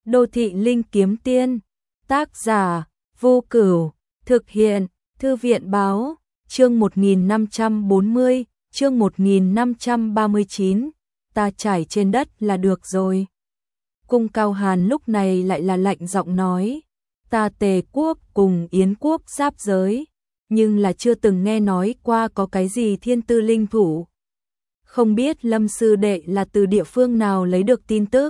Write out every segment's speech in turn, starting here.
Đô thị linh kiếm tiên, tác giả, Vô Cửu, thực hiện, Thư viện báo, chương 1540, chương 1539, ta trải trên đất là được rồi. Cung Cao Hàn lúc này lại là lạnh giọng nói, ta Tề quốc cùng Yến quốc giáp giới, nhưng là chưa từng nghe nói qua có cái gì thiên tư linh thủ. Không biết Lâm sư đệ là từ địa phương nào lấy được tin tức.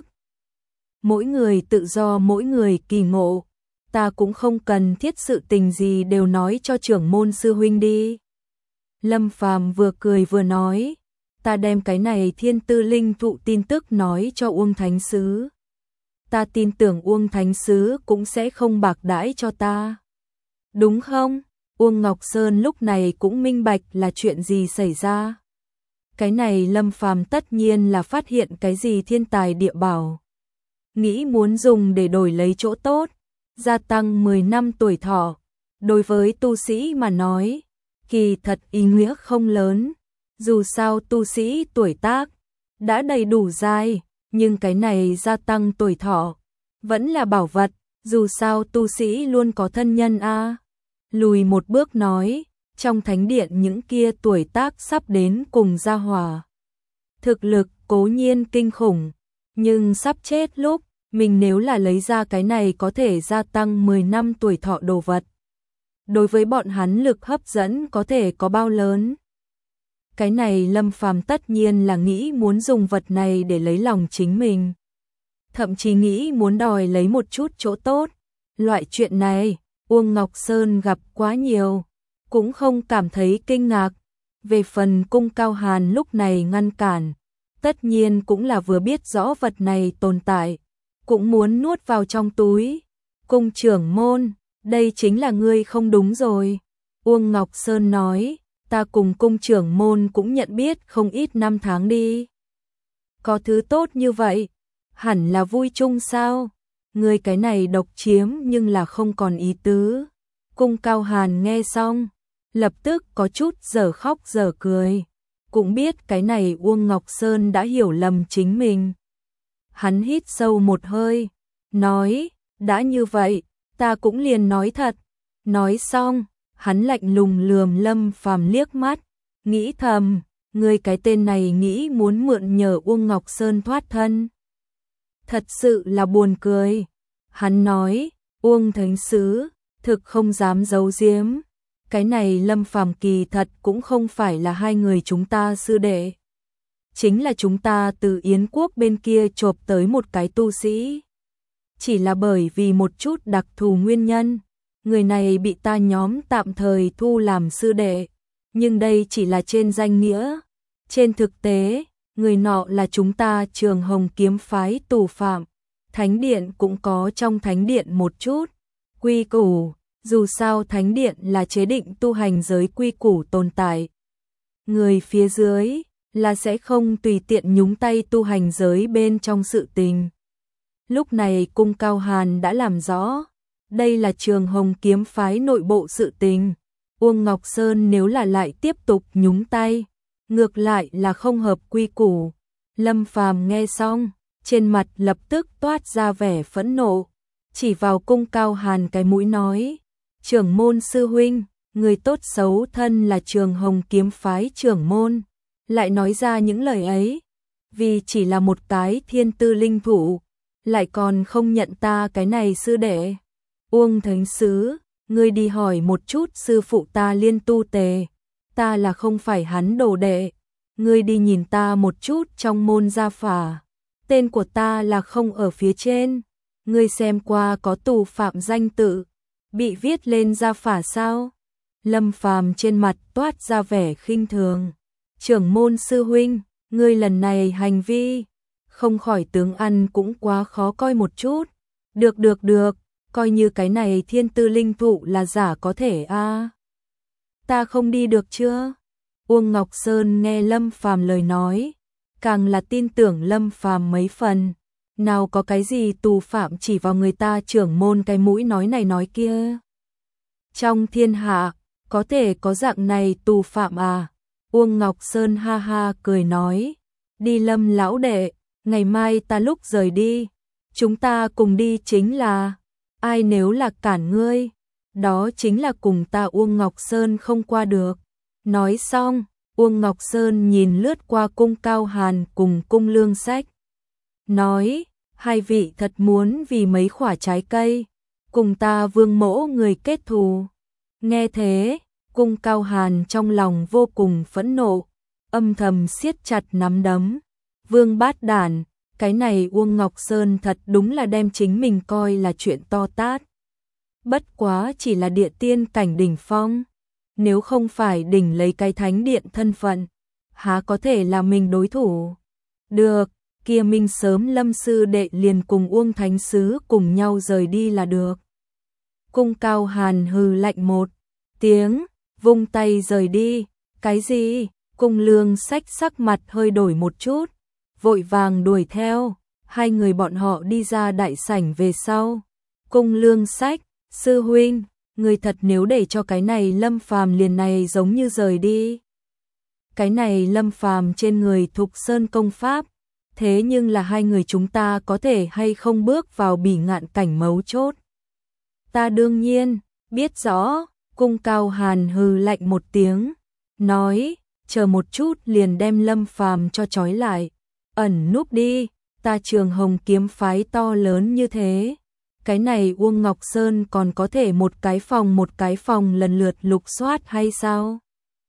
Mỗi người tự do mỗi người kỳ ngộ, ta cũng không cần thiết sự tình gì đều nói cho trưởng môn sư huynh đi. Lâm Phàm vừa cười vừa nói, ta đem cái này thiên tư linh thụ tin tức nói cho Uông Thánh Sứ. Ta tin tưởng Uông Thánh Sứ cũng sẽ không bạc đãi cho ta. Đúng không? Uông Ngọc Sơn lúc này cũng minh bạch là chuyện gì xảy ra. Cái này Lâm Phàm tất nhiên là phát hiện cái gì thiên tài địa bảo. Nghĩ muốn dùng để đổi lấy chỗ tốt, gia tăng 10 năm tuổi thọ. Đối với tu sĩ mà nói, kỳ thật ý nghĩa không lớn. Dù sao tu sĩ tuổi tác đã đầy đủ dài, nhưng cái này gia tăng tuổi thọ vẫn là bảo vật, dù sao tu sĩ luôn có thân nhân a. Lùi một bước nói, trong thánh điện những kia tuổi tác sắp đến cùng gia hỏa. Thực lực cố nhiên kinh khủng, nhưng sắp chết lúc, mình nếu là lấy ra cái này có thể gia tăng 10 năm tuổi thọ đồ vật. Đối với bọn hắn lực hấp dẫn có thể có bao lớn. Cái này Lâm Phàm tất nhiên là nghĩ muốn dùng vật này để lấy lòng chính mình. Thậm chí nghĩ muốn đòi lấy một chút chỗ tốt. Loại chuyện này, Uông Ngọc Sơn gặp quá nhiều, cũng không cảm thấy kinh ngạc. Về phần Cung Cao Hàn lúc này ngăn cản, tất nhiên cũng là vừa biết rõ vật này tồn tại, cũng muốn nuốt vào trong túi. Cung trưởng môn, đây chính là ngươi không đúng rồi. Uông Ngọc Sơn nói, ta cùng cung trưởng môn cũng nhận biết không ít năm tháng đi. Có thứ tốt như vậy, hẳn là vui chung sao? Ngươi cái này độc chiếm nhưng là không còn ý tứ. Cung Cao Hàn nghe xong, lập tức có chút dở khóc dở cười. Cũng biết cái này Uông Ngọc Sơn đã hiểu lầm chính mình. Hắn hít sâu một hơi, nói, đã như vậy, ta cũng liền nói thật. Nói xong, hắn lạnh lùng lườm Lâm Phàm liếc mắt, nghĩ thầm, ngươi cái tên này nghĩ muốn mượn nhờ Uông Ngọc Sơn thoát thân. Thật sự là buồn cười. Hắn nói, Uông Thánh Sứ, thực không dám giấu giếm. Cái này Lâm Phàm kỳ thật cũng không phải là hai người chúng ta sư đệ. Chính là chúng ta từ Yến quốc bên kia chộp tới một cái tu sĩ. Chỉ là bởi vì một chút đặc thù nguyên nhân, người này bị ta nhóm tạm thời thu làm sư đệ. Nhưng đây chỉ là trên danh nghĩa. Trên thực tế, người nọ là chúng ta Trường Hồng kiếm phái tù phạm. Thánh điện cũng có trong thánh điện một chút quy củ, dù sao thánh điện là chế định tu hành giới quy củ tồn tại. Người phía dưới là sẽ không tùy tiện nhúng tay tu hành giới bên trong sự tình. Lúc này Cung Cao Hàn đã làm rõ, đây là Trường Hồng kiếm phái nội bộ sự tình. Uông Ngọc Sơn nếu là lại tiếp tục nhúng tay, ngược lại là không hợp quy củ. Lâm Phàm nghe xong, trên mặt lập tức toát ra vẻ phẫn nộ, chỉ vào Cung Cao Hàn cái mũi nói, trưởng môn sư huynh, người tốt xấu thân là Trường Hồng kiếm phái trưởng môn, lại nói ra những lời ấy, vì chỉ là một cái thiên tư linh thủ, lại còn không nhận ta cái này sư đệ. Uông Thánh Sứ, ngươi đi hỏi một chút sư phụ ta Liên Tu Tề, ta là không phải hắn đồ đệ, ngươi đi nhìn ta một chút trong môn gia phả, tên của ta là không ở phía trên, ngươi xem qua có tù phạm danh tự, bị viết lên gia phả sao? Lâm Phàm trên mặt toát ra vẻ khinh thường. Trưởng môn sư huynh, ngươi lần này hành vi, không khỏi tướng ăn cũng quá khó coi một chút. Được, coi như cái này thiên tư linh thụ là giả có thể a. Ta không đi được chưa? Uông Ngọc Sơn nghe Lâm Phàm lời nói, càng là tin tưởng Lâm Phàm mấy phần. Nào có cái gì tù phạm chỉ vào người ta trưởng môn cái mũi nói này nói kia. Trong thiên hạ, có thể có dạng này tù phạm à? Uông Ngọc Sơn ha ha cười nói, đi Lâm lão đệ, ngày mai ta lúc rời đi, chúng ta cùng đi chính là, ai nếu là cản ngươi, đó chính là cùng ta Uông Ngọc Sơn không qua được. Nói xong, Uông Ngọc Sơn nhìn lướt qua Cung Cao Hàn cùng Cung Lương Sách. Nói, hai vị thật muốn vì mấy quả trái cây, cùng ta Vương mỗ người kết thù. Nghe thế, Cung Cao Hàn trong lòng vô cùng phẫn nộ, âm thầm siết chặt nắm đấm. Vương bát đản, cái này Uông Ngọc Sơn thật đúng là đem chính mình coi là chuyện to tát. Bất quá chỉ là địa tiên cảnh đỉnh phong, nếu không phải đỉnh lấy cái thánh điện thân phận, há có thể là mình đối thủ. Được, kia minh sớm Lâm sư đệ liền cùng Uông Thánh Sứ cùng nhau rời đi là được. Cung Cao Hàn hừ lạnh một tiếng, vung tay rời đi. Cái gì? Cung Lương Sách sắc mặt hơi đổi một chút, vội vàng đuổi theo. Hai người bọn họ đi ra đại sảnh về sau. Cung Lương Sách, sư huynh, người thật nếu để cho cái này Lâm Phàm liền này giống như rời đi. Cái này Lâm Phàm trên người Thục Sơn công pháp, thế nhưng là hai người chúng ta có thể hay không bước vào bỉ ngạn cảnh mấu chốt. Ta đương nhiên biết rõ. Cung Cao Hàn hừ lạnh một tiếng, nói, chờ một chút liền đem Lâm Phàm cho trói lại, ẩn núp đi, ta Trường Hồng kiếm phái to lớn như thế, cái này Uông Ngọc Sơn còn có thể một cái phòng lần lượt lục soát hay sao?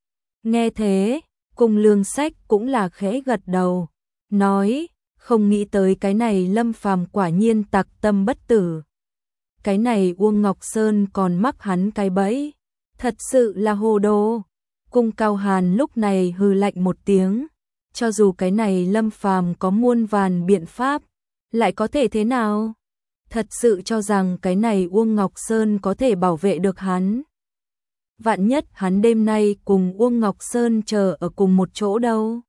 Nghe thế, Cung Lương Sách cũng là khẽ gật đầu, nói, không nghĩ tới cái này Lâm Phàm quả nhiên tặc tâm bất tử. Cái này Uông Ngọc Sơn còn mắc hắn cái bẫy, thật sự là hồ đồ. Cung Cao Hàn lúc này hừ lạnh một tiếng, cho dù cái này Lâm Phàm có muôn vàn biện pháp, lại có thể thế nào? Thật sự cho rằng cái này Uông Ngọc Sơn có thể bảo vệ được hắn. Vạn nhất hắn đêm nay cùng Uông Ngọc Sơn chờ ở cùng một chỗ đâu?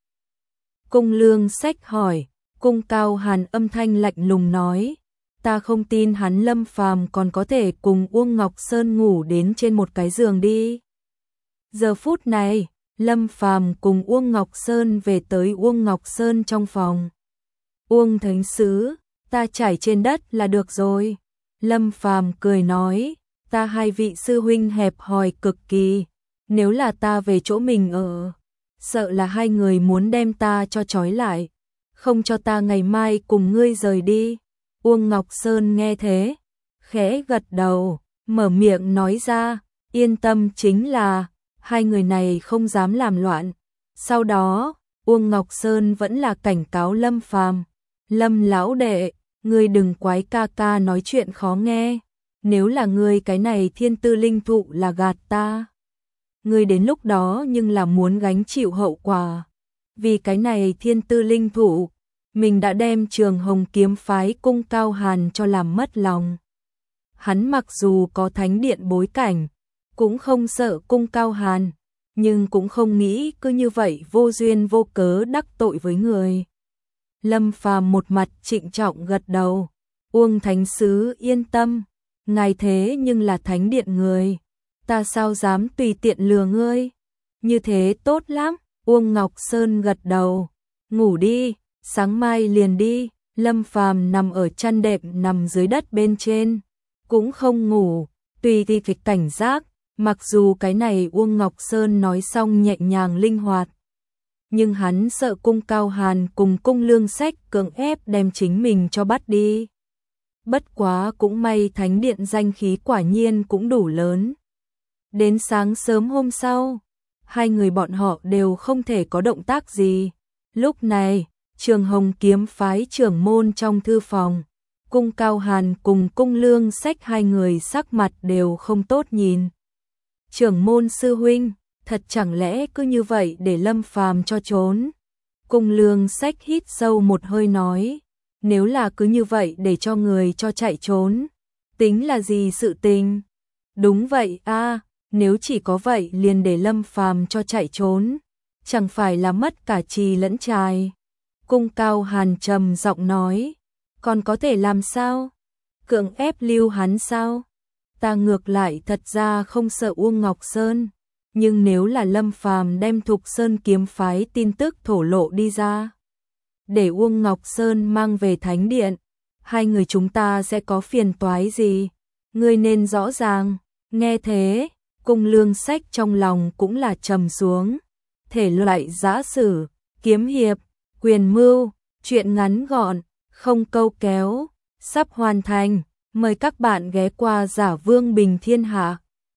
Cung Lương Sách hỏi. Cung Cao Hàn âm thanh lạnh lùng nói, ta không tin hắn Lâm Phàm còn có thể cùng Uông Ngọc Sơn ngủ đến trên một cái giường đi. Giờ phút này, Lâm Phàm cùng Uông Ngọc Sơn về tới Uông Ngọc Sơn trong phòng. Uông Thánh Sứ, ta trải trên đất là được rồi. Lâm Phàm cười nói, ta hai vị sư huynh hẹp hòi cực kỳ, nếu là ta về chỗ mình ở, sợ là hai người muốn đem ta cho trói lại, không cho ta ngày mai cùng ngươi rời đi. Uông Ngọc Sơn nghe thế, khẽ gật đầu, mở miệng nói ra, yên tâm chính là, hai người này không dám làm loạn. Sau đó, Uông Ngọc Sơn vẫn là cảnh cáo Lâm Phàm, Lâm lão đệ, ngươi đừng quái ca ca nói chuyện khó nghe, nếu là ngươi cái này thiên tư linh thụ là gạt ta, ngươi đến lúc đó nhưng là muốn gánh chịu hậu quả. Vì cái này thiên tư linh thụ, mình đã đem Trường Hồng kiếm phái Cung Cao Hàn cho làm mất lòng. Hắn mặc dù có thánh điện bối cảnh, cũng không sợ Cung Cao Hàn, nhưng cũng không nghĩ cứ như vậy vô duyên vô cớ đắc tội với người. Lâm Phàm một mặt trịnh trọng gật đầu, Uông Thánh Sứ yên tâm, ngài thế nhưng là thánh điện người, ta sao dám tùy tiện lừa ngươi, như thế tốt lắm. Uông Ngọc Sơn gật đầu, ngủ đi, sáng mai liền đi. Lâm Phàm nằm ở chăn đệm nằm dưới đất bên trên, cũng không ngủ, tùy thì phải cảnh giác, mặc dù cái này Uông Ngọc Sơn nói xong nhẹ nhàng linh hoạt, nhưng hắn sợ Cung Cao Hàn cùng Cung Lương Sách cưỡng ép đem chính mình cho bắt đi. Bất quá cũng may thánh điện danh khí quả nhiên cũng đủ lớn. Đến sáng sớm hôm sau, hai người bọn họ đều không thể có động tác gì. Lúc này, Trường Hồng kiếm phái trưởng môn trong thư phòng, Cung Cao Hàn cùng Cung Lương Sách hai người sắc mặt đều không tốt nhìn. Trưởng môn sư huynh, thật chẳng lẽ cứ như vậy để Lâm Phàm cho trốn? Cung Lương Sách hít sâu một hơi nói, nếu là cứ như vậy để cho người cho chạy trốn, tính là gì sự tình? Đúng vậy a, nếu chỉ có vậy liền để Lâm Phàm cho chạy trốn, chẳng phải là mất cả trì lẫn trài. Cung Cao Hàn trầm giọng nói, còn có thể làm sao? Cưỡng ép lưu hắn sao? Ta ngược lại thật ra không sợ Uông Ngọc Sơn, nhưng nếu là Lâm Phàm đem Thục Sơn kiếm phái tin tức thổ lộ đi ra, để Uông Ngọc Sơn mang về thánh điện, hai người chúng ta sẽ có phiền toái gì? Ngươi nên rõ ràng. Nghe thế, Cung Lương Sách trong lòng cũng là trầm xuống. Thể loại giã sử, kiếm hiệp, quyền mưu, truyện ngắn gọn, không câu kéo, sắp hoàn thành. Mời các bạn ghé qua Giả Vương Bình Thiên Hạ.